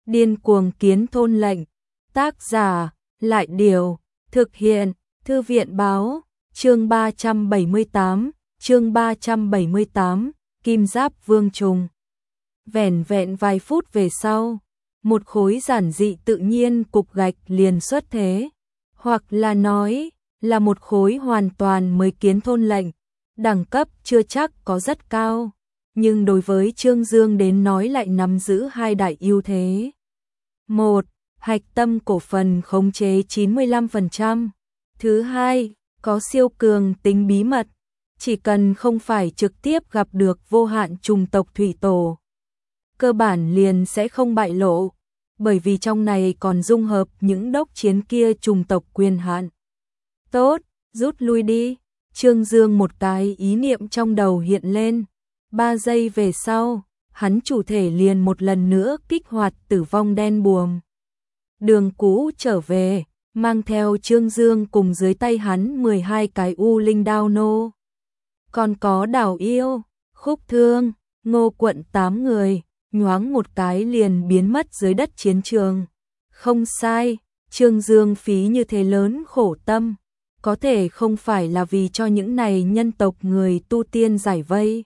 Điên cuồng kiến thôn lệnh. Tác giả, Lại Điều. Thực hiện, Thư viện Báo. Chương 378, Kim Giáp Vương Trùng. Vẻn vẹn vài phút về sau, một khối giản dị tự nhiên cục gạch liền xuất thế, hoặc là nói là một khối hoàn toàn mới kiến thôn lệnh, đẳng cấp chưa chắc có rất cao, nhưng đối với Trương Dương đến nói lại nắm giữ hai đại ưu thế. Một, hạch tâm cổ phần khống chế 95%. Thứ hai, có siêu cường tính bí mật, chỉ cần không phải trực tiếp gặp được vô hạn trùng tộc thủy tổ, cơ bản liền sẽ không bại lộ, bởi vì trong này còn dung hợp những đốc chiến kia trùng tộc quyền hạn. Tốt, rút lui đi. Trương Dương một cái ý niệm trong đầu hiện lên. 3 giây về sau, hắn chủ thể liền một lần nữa kích hoạt tử vong đen buồm. Đường cũ trở về, mang theo Trương Dương cùng dưới tay hắn 12 cái U Linh Đao nô. Còn có Đào Yêu, Khúc Thương, Ngô Quận 8 người, nhoáng một cái liền biến mất dưới đất chiến trường. Không sai, Trương Dương phí như thế lớn khổ tâm, có thể không phải là vì cho những này nhân tộc người tu tiên giải vây.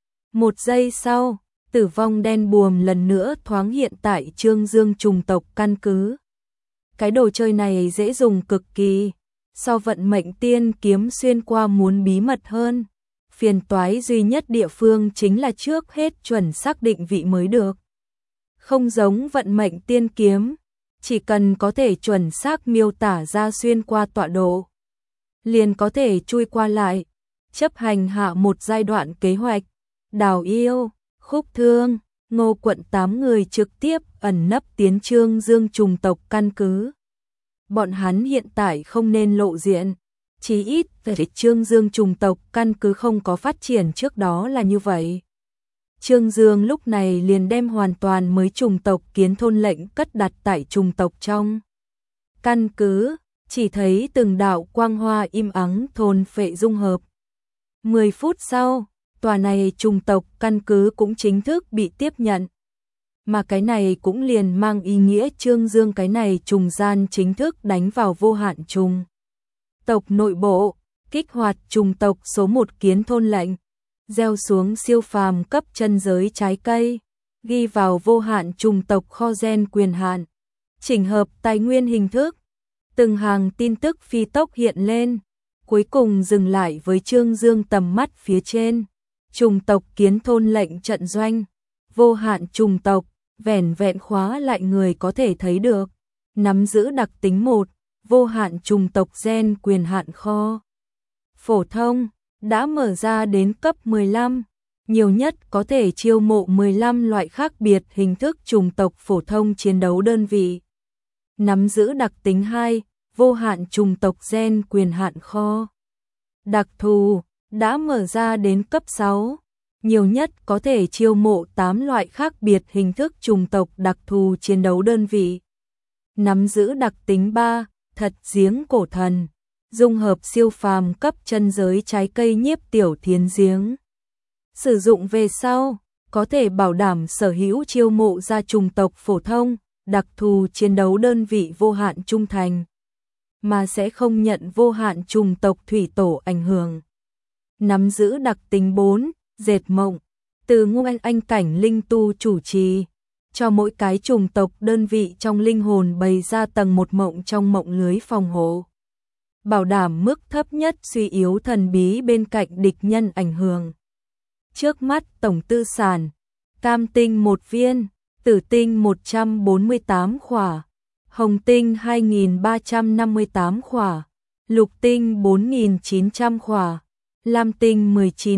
1 giây sau, tử vong đen buồm lần nữa thoáng hiện tại Trương Dương trùng tộc căn cứ. Cái đồ chơi này dễ dùng cực kỳ, so vận mệnh tiên kiếm xuyên qua muốn bí mật hơn. Phiền toái duy nhất địa phương chính là trước hết chuẩn xác định vị mới được. Không giống vận mệnh tiên kiếm, chỉ cần có thể chuẩn xác miêu tả ra xuyên qua tọa độ, liền có thể chui qua lại, chấp hành hạ một giai đoạn kế hoạch. Đào Yêu, Khúc Thương, Ngô Quận 8 người trực tiếp ẩn nấp tiến Trương Dương trùng tộc căn cứ. Bọn hắn hiện tại không nên lộ diện, chí ít về Trương Dương trùng tộc căn cứ không có phát triển trước đó là như vậy. Trương Dương lúc này liền đem hoàn toàn mới trùng tộc kiến thôn lệnh cất đặt tại trùng tộc trong căn cứ, chỉ thấy từng đạo quang hoa im ắng thôn phệ dung hợp. 10 phút sau, tòa này trùng tộc căn cứ cũng chính thức bị tiếp nhận. Mà cái này cũng liền mang ý nghĩa Trương Dương cái này trùng gian chính thức đánh vào vô hạn trùng tộc nội bộ, kích hoạt trùng tộc số 1 kiến thôn lệnh, gieo xuống siêu phàm cấp chân giới trái cây, ghi vào vô hạn trùng tộc kho gen quyền hạn, chỉnh hợp tài nguyên hình thức. Từng hàng tin tức phi tốc hiện lên, cuối cùng dừng lại với Trương Dương tầm mắt phía trên. Trùng tộc kiến thôn lệnh trận doanh, vô hạn trùng tộc, vẻn vẹn khóa lại người có thể thấy được. Nắm giữ đặc tính 1, vô hạn trùng tộc gen quyền hạn kho. Phổ thông, đã mở ra đến cấp 15, nhiều nhất có thể chiêu mộ 15 loại khác biệt hình thức trùng tộc phổ thông chiến đấu đơn vị. Nắm giữ đặc tính 2, vô hạn trùng tộc gen quyền hạn kho. Đặc thù, đã mở ra đến cấp 6, nhiều nhất có thể chiêu mộ 8 loại khác biệt hình thức trùng tộc đặc thù chiến đấu đơn vị. Nắm giữ đặc tính 3, thật giếng cổ thần, dung hợp siêu phàm cấp chân giới trái cây nhiếp tiểu thiến giếng. Sử dụng về sau, có thể bảo đảm sở hữu chiêu mộ ra trùng tộc phổ thông, đặc thù chiến đấu đơn vị vô hạn trung thành, mà sẽ không nhận vô hạn trùng tộc thủy tổ ảnh hưởng. Nắm giữ đặc tính 4, dệt mộng, từ Nguyên Anh cảnh linh tu chủ trì, cho mỗi cái trùng tộc đơn vị trong linh hồn bày ra tầng một mộng trong mộng lưới phòng hộ, bảo đảm mức thấp nhất suy yếu thần bí bên cạnh địch nhân ảnh hưởng. Trước mắt tổng tư sản, cam tinh 1 viên, tử tinh 148 khỏa, hồng tinh 2358 khỏa, lục tinh 4900 khỏa, lam tinh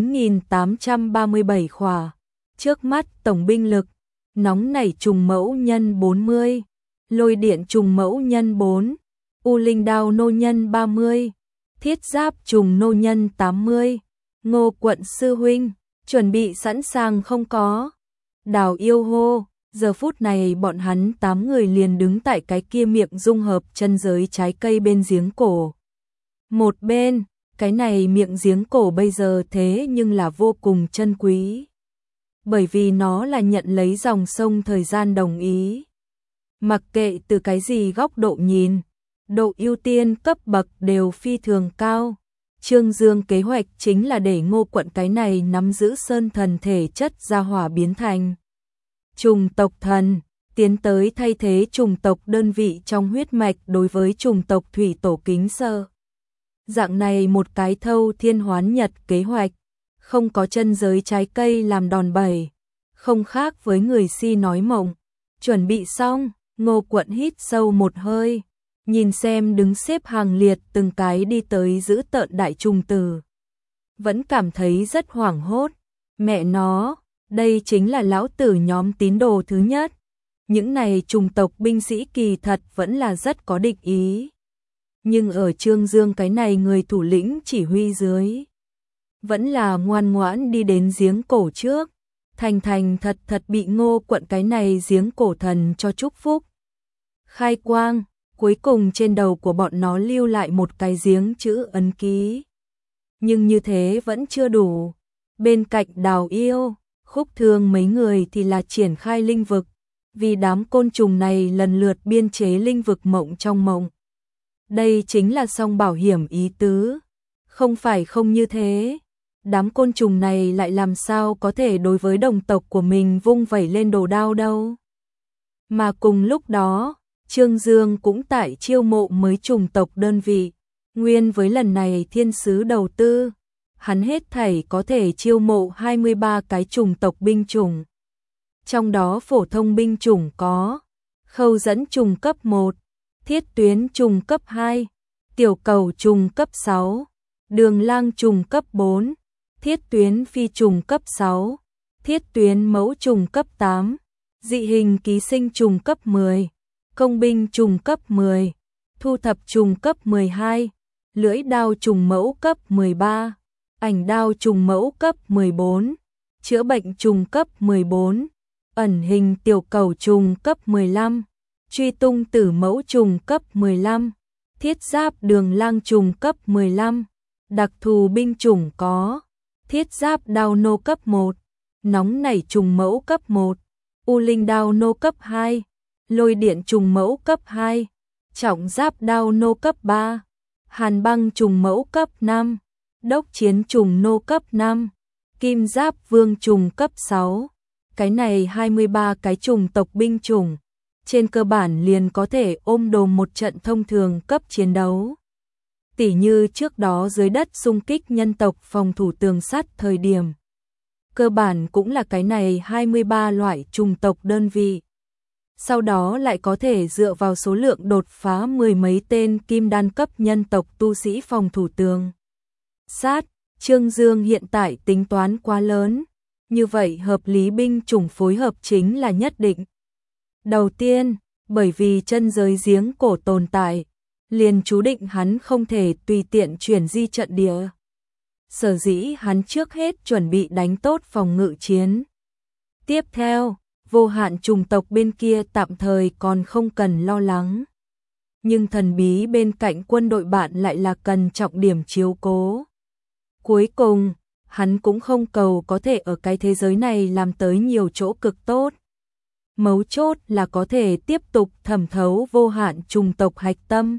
19837 khỏa. Trước mắt tổng binh lực, nóng nảy trùng mẫu nhân 40, lôi điện trùng mẫu nhân 4, U Linh Đao nô nhân 30, thiết giáp trùng nô nhân 80. Ngô Quận sư huynh, chuẩn bị sẵn sàng không có? Đào Yêu hô. Giờ phút này bọn hắn 8 người liền đứng tại cái kia miệng dung hợp chân giới trái cây bên giếng cổ. Một bên, cái này miệng giếng cổ bây giờ thế nhưng là vô cùng chân quý, bởi vì nó là nhận lấy dòng sông thời gian đồng ý. Mặc kệ từ cái gì góc độ nhìn, độ ưu tiên cấp bậc đều phi thường cao. Trương Dương kế hoạch chính là để Ngô Quận cái này nắm giữ sơn thần thể chất gia hỏa biến thành trùng tộc thần, tiến tới thay thế trùng tộc đơn vị trong huyết mạch đối với trùng tộc thủy tổ kính sơ. Dạng này một cái thâu thiên hoán nhật kế hoạch, không có chân giới trái cây làm đòn bẩy, không khác với người si nói mộng. Chuẩn bị xong, Ngô Quận hít sâu một hơi, nhìn xem đứng xếp hàng liệt từng cái đi tới giữ tợn đại trùng tử. Vẫn cảm thấy rất hoảng hốt, mẹ nó, đây chính là lão tử nhóm tín đồ thứ nhất. Những này trùng tộc binh sĩ kỳ thật vẫn là rất có địch ý. Nhưng ở Trương Dương cái này người thủ lĩnh chỉ huy dưới, vẫn là ngoan ngoãn đi đến giếng cổ trước, thành thật thật bị Ngô Quận cái này giếng cổ thần cho chúc phúc. Khai quang, cuối cùng trên đầu của bọn nó lưu lại một cái giếng chữ ấn ký. Nhưng như thế vẫn chưa đủ. Bên cạnh Đào Yêu, Khúc Thương mấy người thì là triển khai linh vực, vì đám côn trùng này lần lượt biên chế linh vực mộng trong mộng. Đây chính là song bảo hiểm ý tứ, không phải không như thế. Đám côn trùng này lại làm sao có thể đối với đồng tộc của mình vung vẩy lên đồ đao đâu. Mà cùng lúc đó, Trương Dương cũng tại chiêu mộ mới trùng tộc đơn vị. Nguyên với lần này thiên sứ đầu tư, hắn hết thảy có thể chiêu mộ 23 cái trùng tộc binh chủng. Trong đó phổ thông binh chủng có khâu dẫn trùng cấp 1, thiết tuyến trùng cấp 2, tiểu cầu trùng cấp 6, đường lang trùng cấp 4, thiết tuyến phi trùng cấp 6, thiết tuyến mẫu trùng cấp 8, dị hình ký sinh trùng cấp 10, công binh trùng cấp 10, thu thập trùng cấp 12, lưỡi đao trùng mẫu cấp 13, ảnh đao trùng mẫu cấp 14, chữa bệnh trùng cấp 14, ẩn hình tiểu cầu trùng cấp 15, truy tung tử mẫu trùng cấp 15, thiết giáp đường lang trùng cấp 15, đặc thù binh chủng có thiết giáp đao nô cấp 1, nóng nảy trùng mẫu cấp 1, u linh đao nô cấp 2, lôi điện trùng mẫu cấp 2, trọng giáp đao nô cấp 3, hàn băng trùng mẫu cấp 5, đốc chiến trùng nô cấp 5, kim giáp vương trùng cấp 6. Cái này 23 cái trùng tộc binh chủng, trên cơ bản liền có thể ôm đồm một trận thông thường cấp chiến đấu. Tỉ như trước đó dưới đất xung kích nhân tộc phòng thủ tường sắt thời điểm. Cơ bản cũng là cái này 23 loại trùng tộc đơn vị. Sau đó lại có thể dựa vào số lượng đột phá mười mấy tên kim đan cấp nhân tộc tu sĩ phòng thủ tường sát. Trương Dương hiện tại tính toán quá lớn, như vậy hợp lý binh chủng phối hợp chính là nhất định. Đầu tiên, bởi vì chân giới giếng cổ tồn tại, liền chú định hắn không thể tùy tiện chuyển di trận địa. Sở dĩ hắn trước hết chuẩn bị đánh tốt phòng ngự chiến. Tiếp theo, vô hạn trùng tộc bên kia tạm thời còn không cần lo lắng. Nhưng thần bí bên cạnh quân đội bạn lại là cần trọng điểm chiếu cố. Cuối cùng, hắn cũng không cầu có thể ở cái thế giới này làm tới nhiều chỗ cực tốt. Mấu chốt là có thể tiếp tục thẩm thấu vô hạn trùng tộc hạch tâm.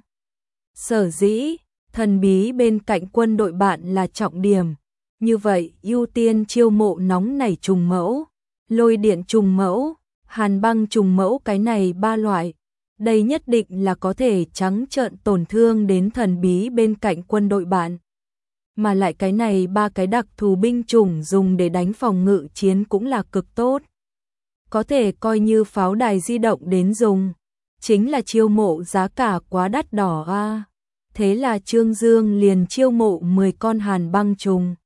Sở dĩ, thần bí bên cạnh quân đội bạn là trọng điểm. Như vậy, ưu tiên chiêu mộ nóng nảy trùng mẫu, lôi điện trùng mẫu, hàn băng trùng mẫu, cái này ba loại. Đây nhất định là có thể trắng trợn tổn thương đến thần bí bên cạnh quân đội bạn. Mà lại cái này ba cái đặc thù binh chủng dùng để đánh phòng ngự chiến cũng là cực tốt. Có thể coi như pháo đài di động đến dùng. Chính là chiêu mộ giá cả quá đắt đỏ a. Thế là Trương Dương liền chiêu mộ 10 con hàn băng trùng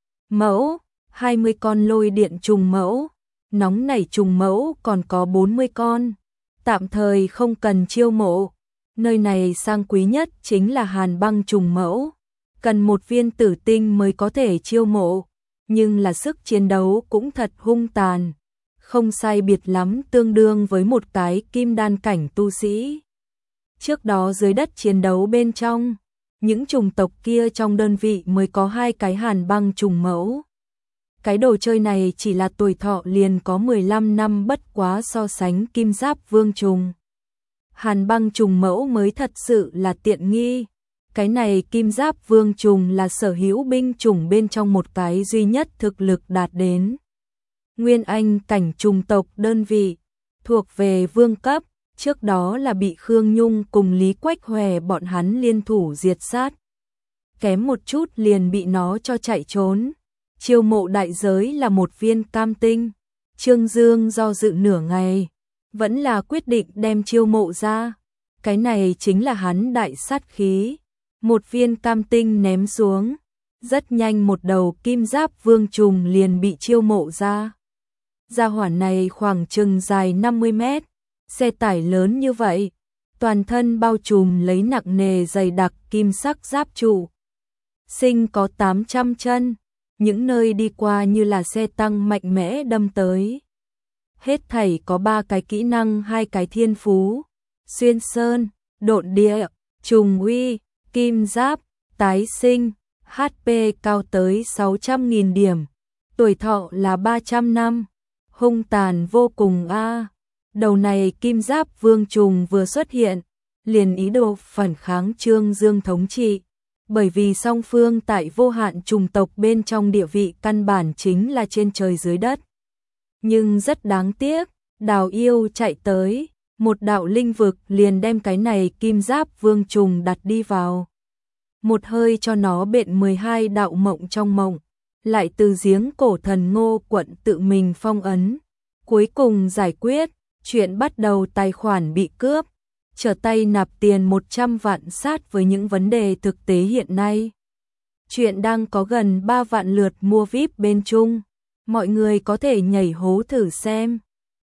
mẫu, 20 con lôi điện trùng mẫu, nóng nảy trùng mẫu còn có 40 con. Tạm thời không cần chiêu mộ. Nơi này sang quý nhất chính là hàn băng trùng mẫu. Cần một viên tử tinh mới có thể chiêu mộ, nhưng là sức chiến đấu cũng thật hung tàn, không sai biệt lắm tương đương với một cái kim đan cảnh tu sĩ. Trước đó dưới đất chiến đấu bên trong, những chủng tộc kia trong đơn vị mới có 2 cái hàn băng trùng mẫu. Cái đồ chơi này chỉ là tuổi thọ liền có 15 năm, bất quá so sánh kim giáp vương trùng Hàn Băng trùng mẫu mới thật sự là tiện nghi. Cái này Kim Giáp Vương trùng là sở hữu binh chủng bên trong một cái duy nhất thực lực đạt đến Nguyên Anh cảnh trùng tộc đơn vị, thuộc về vương cấp, trước đó là bị Khương Nhung cùng Lý Quách Hòe bọn hắn liên thủ diệt sát. Kém một chút liền bị nó cho chạy trốn. Chiêu mộ đại giới là một viên cam tinh. Trương Dương do dự nửa ngày, vẫn là quyết định đem chiêu mộ ra. Cái này chính là hắn đại sát khí. Một viên cam tinh ném xuống, rất nhanh một đầu Kim Giáp Vương trùng liền bị chiêu mộ ra. Gia hỏa này khoảng chừng dài 50 mét, xe tải lớn như vậy, toàn thân bao trùm lấy nặng nề dày đặc kim sắc giáp trụ. Sinh có 800 chân, những nơi đi qua như là xe tăng mạnh mẽ đâm tới. Hết thảy có 3 cái kỹ năng, 2 cái thiên phú, xuyên sơn, độn địa, trùng uy, kim giáp, tái sinh, HP cao tới 600.000 điểm, tuổi thọ là 300 năm, hung tàn vô cùng a. Đầu này Kim Giáp Vương trùng vừa xuất hiện, liền ý đồ phản kháng Trương Dương thống trị, bởi vì song phương tại vô hạn trùng tộc bên trong địa vị căn bản chính là trên trời dưới đất. Nhưng rất đáng tiếc, Đào Yêu chạy tới, một đạo linh vực liền đem cái này Kim Giáp Vương trùng đặt đi vào. Một hơi cho nó bện 12 đạo mộng trong mộng, lại từ giếng cổ thần Ngô quận tự mình phong ấn. Cuối cùng giải quyết, chuyện bắt đầu tài khoản bị cướp, trở tay nạp tiền 100 vạn sát với những vấn đề thực tế hiện nay. Chuyện đang có gần 3 vạn lượt mua VIP bên Trung, mọi người có thể nhảy hố thử xem.